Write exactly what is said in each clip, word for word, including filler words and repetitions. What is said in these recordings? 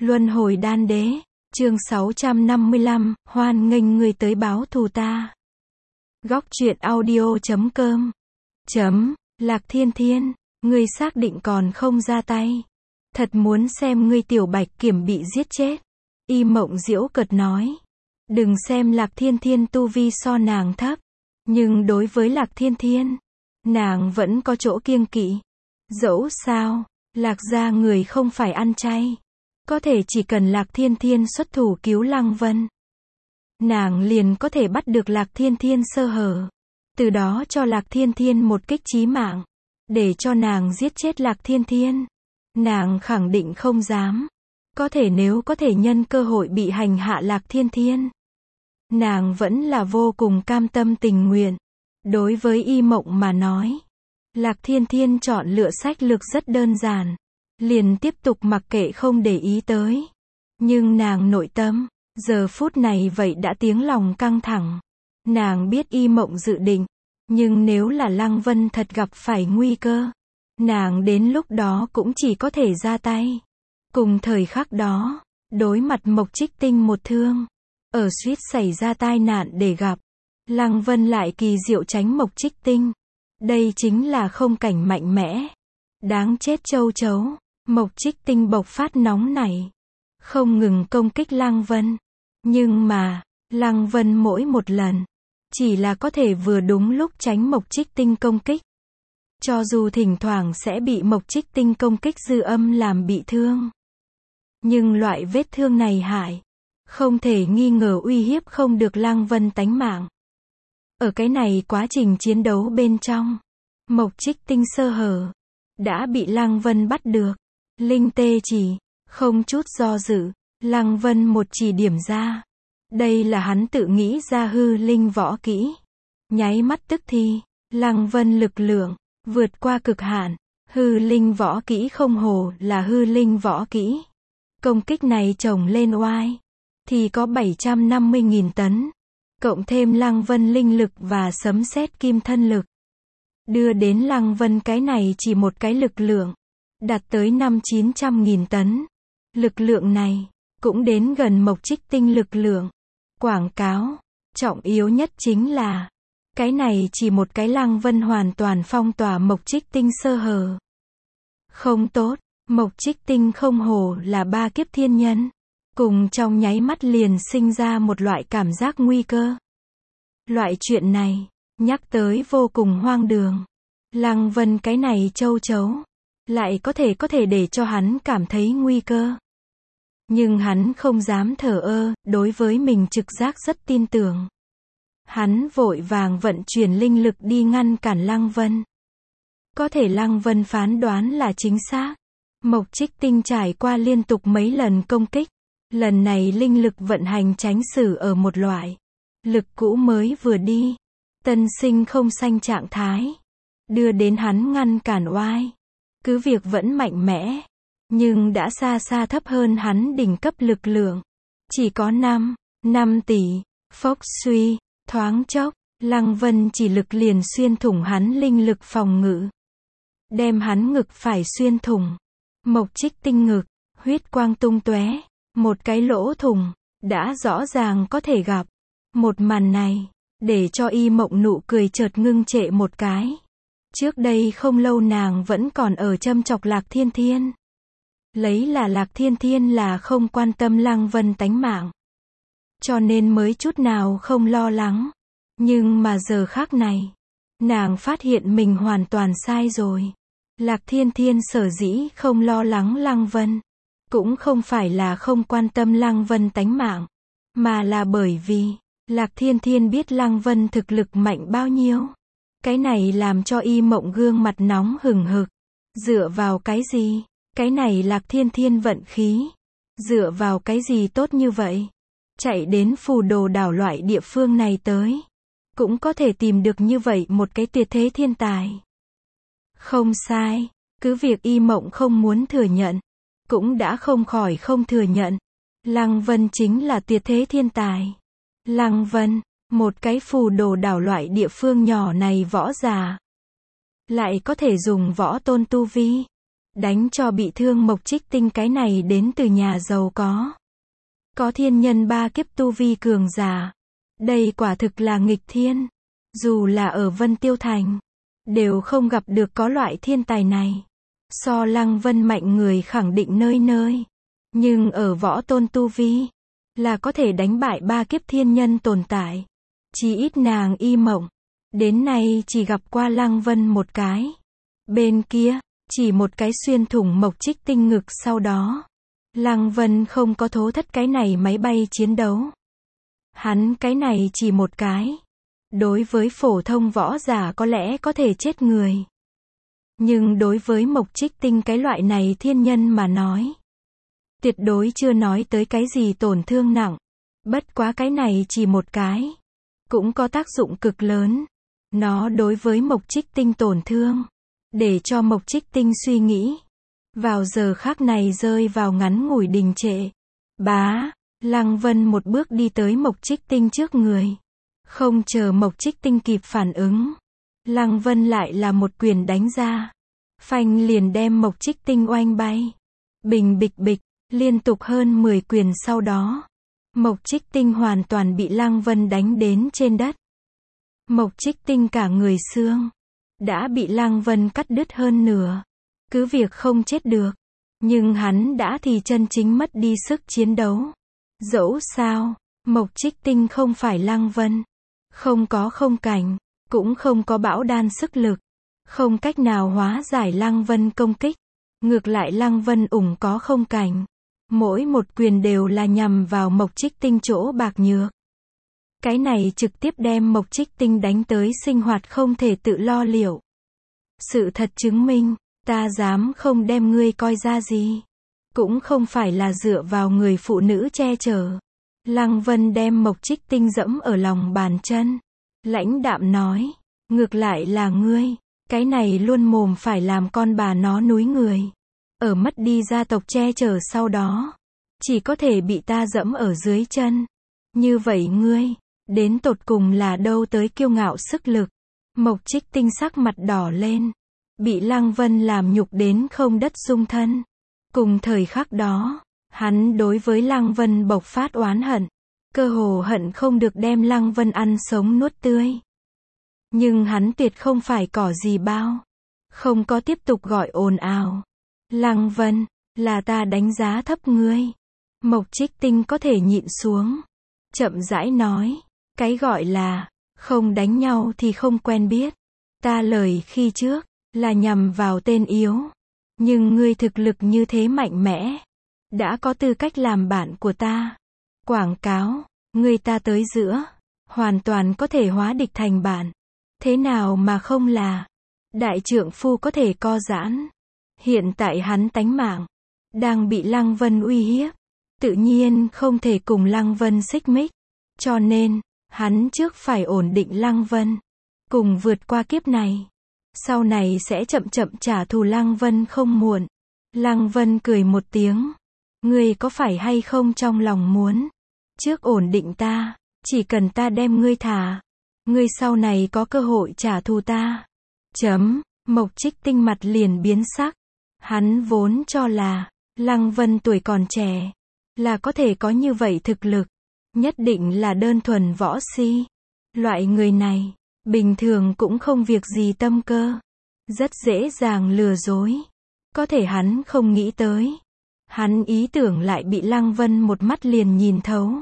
Luân hồi đan đế, chương sáu trăm năm mươi lăm, hoan nghênh ngươi tới báo thù ta. Góc truyện audio chấm com. Chấm, Lạc Thiên Thiên, ngươi xác định còn không ra tay. Thật muốn xem ngươi tiểu bạch kiểm bị giết chết. Y Mộng giễu cợt nói. Đừng xem Lạc Thiên Thiên tu vi so nàng thấp. Nhưng đối với Lạc Thiên Thiên, nàng vẫn có chỗ kiêng kỵ. Dẫu sao, Lạc gia người không phải ăn chay. Có thể chỉ cần Lạc Thiên Thiên xuất thủ cứu Lăng Vân, nàng liền có thể bắt được Lạc Thiên Thiên sơ hở. Từ đó cho Lạc Thiên Thiên một kích chí mạng. Để cho nàng giết chết Lạc Thiên Thiên. Nàng khẳng định không dám. Có thể nếu có thể nhân cơ hội bị hành hạ Lạc Thiên Thiên, nàng vẫn là vô cùng cam tâm tình nguyện. Đối với Y Mộng mà nói, Lạc Thiên Thiên chọn lựa sách lược rất đơn giản. Liền tiếp tục mặc kệ không để ý tới. Nhưng nàng nội tâm, giờ phút này vậy đã tiếng lòng căng thẳng. Nàng biết Y Mộng dự định. Nhưng nếu là Lăng Vân thật gặp phải nguy cơ, nàng đến lúc đó cũng chỉ có thể ra tay. Cùng thời khắc đó, đối mặt Mộc Trích Tinh một thương, ở suýt xảy ra tai nạn để gặp, Lăng Vân lại kỳ diệu tránh Mộc Trích Tinh. Đây chính là không cảnh mạnh mẽ. Đáng chết châu chấu. Mộc Trích Tinh bộc phát nóng nảy, không ngừng công kích Lăng Vân. Nhưng mà, Lăng Vân mỗi một lần, chỉ là có thể vừa đúng lúc tránh Mộc Trích Tinh công kích. Cho dù thỉnh thoảng sẽ bị Mộc Trích Tinh công kích dư âm làm bị thương. Nhưng loại vết thương này hại, không thể nghi ngờ uy hiếp không được Lăng Vân tánh mạng. Ở cái này quá trình chiến đấu bên trong, Mộc Trích Tinh sơ hở, đã bị Lăng Vân bắt được. Linh tê chỉ, không chút do dự, Lăng Vân một chỉ điểm ra. Đây là hắn tự nghĩ ra hư linh võ kỹ. Nháy mắt tức thì, Lăng Vân lực lượng, vượt qua cực hạn. Hư linh võ kỹ không hồ là hư linh võ kỹ. Công kích này chồng lên oai, thì có bảy trăm năm mươi nghìn tấn. Cộng thêm Lăng Vân linh lực và sấm sét kim thân lực. Đưa đến Lăng Vân cái này chỉ một cái lực lượng. Đạt tới năm chín trăm nghìn tấn. Lực lượng này, cũng đến gần Mộc Trích Tinh lực lượng. Quảng cáo, trọng yếu nhất chính là, cái này chỉ một cái Lăng Vân hoàn toàn phong tỏa Mộc Trích Tinh sơ hở. Không tốt, Mộc Trích Tinh không hồ là ba kiếp thiên nhân. Cùng trong nháy mắt liền sinh ra một loại cảm giác nguy cơ. Loại chuyện này, nhắc tới vô cùng hoang đường. Lăng Vân cái này châu chấu, lại có thể có thể để cho hắn cảm thấy nguy cơ. Nhưng hắn không dám thờ ơ, đối với mình trực giác rất tin tưởng. Hắn vội vàng vận chuyển linh lực đi ngăn cản Lăng Vân. Có thể Lăng Vân phán đoán là chính xác. Mộc Trích Tinh trải qua liên tục mấy lần công kích. Lần này linh lực vận hành tránh xử ở một loại. Lực cũ mới vừa đi. Tân sinh không sanh trạng thái. Đưa đến hắn ngăn cản oai. Cứ việc vẫn mạnh mẽ, nhưng đã xa xa thấp hơn hắn đỉnh cấp lực lượng. Chỉ có năm, năm tỷ, phốc suy, thoáng chốc, Lăng Vân chỉ lực liền xuyên thủng hắn linh lực phòng ngự. Đem hắn ngực phải xuyên thủng. Mộc Trích Tinh ngực, huyết quang tung tóe, một cái lỗ thủng, đã rõ ràng có thể gặp. Một màn này, để cho Y Mộng nụ cười chợt ngưng trệ một cái. Trước đây không lâu nàng vẫn còn ở châm chọc Lạc Thiên Thiên. Lấy là Lạc Thiên Thiên là không quan tâm Lăng Vân tánh mạng. Cho nên mới chút nào không lo lắng. Nhưng mà giờ khác này, nàng phát hiện mình hoàn toàn sai rồi. Lạc Thiên Thiên sở dĩ không lo lắng Lăng Vân. Cũng không phải là không quan tâm Lăng Vân tánh mạng. Mà là bởi vì, Lạc Thiên Thiên biết Lăng Vân thực lực mạnh bao nhiêu. Cái này làm cho Y Mộng gương mặt nóng hừng hực. Dựa vào cái gì? Cái này Lạc Thiên Thiên vận khí. Dựa vào cái gì tốt như vậy? Chạy đến Phù Đồ đảo loại địa phương này tới. Cũng có thể tìm được như vậy một cái tuyệt thế thiên tài. Không sai. Cứ việc Y Mộng không muốn thừa nhận. Cũng đã không khỏi không thừa nhận. Lăng Vân chính là tuyệt thế thiên tài. Lăng Vân, một cái Phù Đồ đảo loại địa phương nhỏ này võ giả. Lại có thể dùng võ tôn tu vi. đánh cho bị thương Mộc Trích Tinh cái này đến từ nhà giàu có. Có thiên nhân ba kiếp tu vi cường giả. Đây quả thực là nghịch thiên. Dù là ở Vân Tiêu Thành, đều không gặp được có loại thiên tài này. So Lăng Vân mạnh người khẳng định nơi nơi. Nhưng ở võ tôn tu vi, là có thể đánh bại ba kiếp thiên nhân tồn tại. Chỉ ít nàng Y Mộng, đến nay chỉ gặp qua Lăng Vân một cái. Bên kia, chỉ một cái xuyên thủng Mộc Trích Tinh ngực sau đó. Lăng Vân không có thố thất cái này máy bay chiến đấu. Hắn cái này chỉ một cái. Đối với phổ thông võ giả có lẽ có thể chết người. Nhưng đối với Mộc Trích Tinh cái loại này thiên nhân mà nói, tuyệt đối chưa nói tới cái gì tổn thương nặng. Bất quá cái này chỉ một cái, cũng có tác dụng cực lớn. Nó đối với Mộc Trích Tinh tổn thương, để cho Mộc Trích Tinh suy nghĩ. Vào giờ khắc này rơi vào ngắn ngủi đình trệ. Bá, Lăng Vân một bước đi tới Mộc Trích Tinh trước người. Không chờ Mộc Trích Tinh kịp phản ứng, Lăng Vân lại là một quyền đánh ra. Phanh liền đem Mộc Trích Tinh oanh bay. Bình bịch bịch, liên tục hơn mười quyền sau đó. Mộc Trích Tinh hoàn toàn bị Lăng Vân đánh đến trên đất. Mộc Trích Tinh cả người xương, đã bị Lăng Vân cắt đứt hơn nửa. Cứ việc không chết được, nhưng hắn đã thì chân chính mất đi sức chiến đấu. Dẫu sao, Mộc Trích Tinh không phải Lăng Vân. Không có không cảnh, cũng không có bão đan sức lực. Không cách nào hóa giải Lăng Vân công kích. Ngược lại Lăng Vân ủng có không cảnh. Mỗi một quyền đều là nhằm vào Mộc Trích Tinh chỗ bạc nhược. Cái này trực tiếp đem Mộc Trích Tinh đánh tới sinh hoạt không thể tự lo liệu. Sự thật chứng minh, ta dám không đem ngươi coi ra gì. Cũng không phải là dựa vào người phụ nữ che chở. Lăng Vân đem Mộc Trích Tinh dẫm ở lòng bàn chân. Lãnh đạm nói, ngược lại là ngươi, cái này luôn mồm phải làm con bà nó núi người. Ở mất đi gia tộc che chở sau đó, chỉ có thể bị ta dẫm ở dưới chân. Như vậy ngươi, đến tột cùng là đâu tới kiêu ngạo sức lực. Mộc Trích Tinh sắc mặt đỏ lên, bị Lăng Vân làm nhục đến không đất dung thân. Cùng thời khắc đó, hắn đối với Lăng Vân bộc phát oán hận, cơ hồ hận không được đem Lăng Vân ăn sống nuốt tươi. Nhưng hắn tuyệt không phải cỏ gì bao, không có tiếp tục gọi ồn ào. Lăng Vân, là ta đánh giá thấp ngươi. Mộc Trích Tinh có thể nhịn xuống, chậm rãi nói, cái gọi là không đánh nhau thì không quen biết. Ta lời khi trước là nhằm vào tên yếu, nhưng ngươi thực lực như thế mạnh mẽ, đã có tư cách làm bạn của ta. Quảng cáo, ngươi ta tới giữa, hoàn toàn có thể hóa địch thành bạn. Thế nào mà không là? Đại trượng phu có thể co giãn. Hiện tại hắn tánh mạng đang bị Lăng Vân uy hiếp, tự nhiên không thể cùng Lăng Vân xích mích. Cho nên, hắn trước phải ổn định Lăng Vân, cùng vượt qua kiếp này. Sau này sẽ chậm chậm trả thù Lăng Vân không muộn. Lăng Vân cười một tiếng. Ngươi có phải hay không trong lòng muốn trước ổn định ta, chỉ cần ta đem ngươi thả, ngươi sau này có cơ hội trả thù ta. Chấm, Mộc Trích Tinh mặt liền biến sắc. Hắn vốn cho là Lăng Vân tuổi còn trẻ, là có thể có như vậy thực lực, nhất định là đơn thuần võ si. Loại người này, bình thường cũng không việc gì tâm cơ, rất dễ dàng lừa dối. Có thể hắn không nghĩ tới, hắn ý tưởng lại bị Lăng Vân một mắt liền nhìn thấu.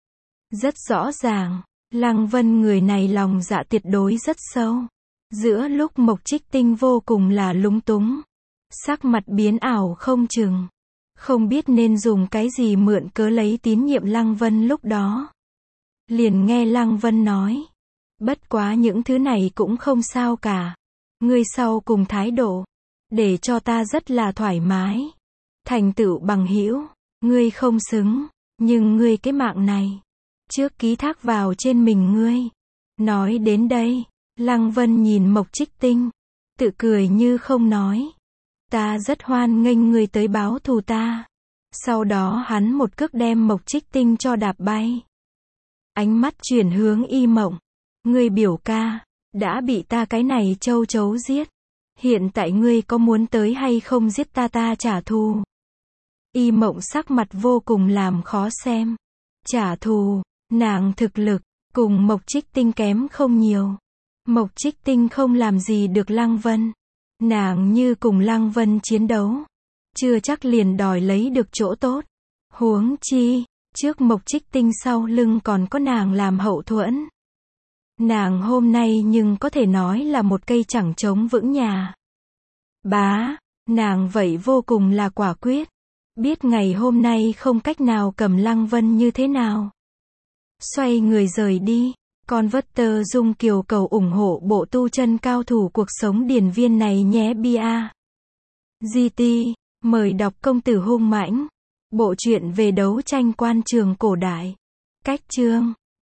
Rất rõ ràng, Lăng Vân người này lòng dạ tuyệt đối rất sâu. Giữa lúc Mộc Trích Tinh vô cùng là lúng túng, sắc mặt biến ảo không chừng, không biết nên dùng cái gì mượn cớ lấy tín nhiệm Lăng Vân lúc đó. Liền nghe Lăng Vân nói, bất quá những thứ này cũng không sao cả. Ngươi sau cùng thái độ, để cho ta rất là thoải mái. Thành tựu bằng hữu, ngươi không xứng, nhưng ngươi cái mạng này, trước ký thác vào trên mình ngươi. Nói đến đây, Lăng Vân nhìn Mộc Trích Tinh, tự cười như không nói. Ta rất hoan nghênh ngươi tới báo thù ta. Sau đó hắn một cước đem Mộc Trích Tinh cho đạp bay. Ánh mắt chuyển hướng Y Mộng. Ngươi biểu ca, đã bị ta cái này châu chấu giết. Hiện tại ngươi có muốn tới hay không giết ta ta trả thù. Y Mộng sắc mặt vô cùng làm khó xem. Trả thù, nàng thực lực, cùng Mộc Trích Tinh kém không nhiều. Mộc Trích Tinh không làm gì được Lăng Vân. Nàng như cùng Lăng Vân chiến đấu. Chưa chắc liền đòi lấy được chỗ tốt. Huống chi, trước Mộc Trích Tinh sau lưng còn có nàng làm hậu thuẫn. Nàng hôm nay nhưng có thể nói là một cây chẳng chống vững nhà. Bá, nàng vậy vô cùng là quả quyết. Biết ngày hôm nay không cách nào cầm Lăng Vân như thế nào. Xoay người rời đi. Converter Dung Kiều cầu ủng hộ bộ tu chân cao thủ cuộc sống điển viên này nhé bia. giê tê, mời đọc Công tử hung mãnh. Bộ truyện về đấu tranh quan trường cổ đại. Cách chương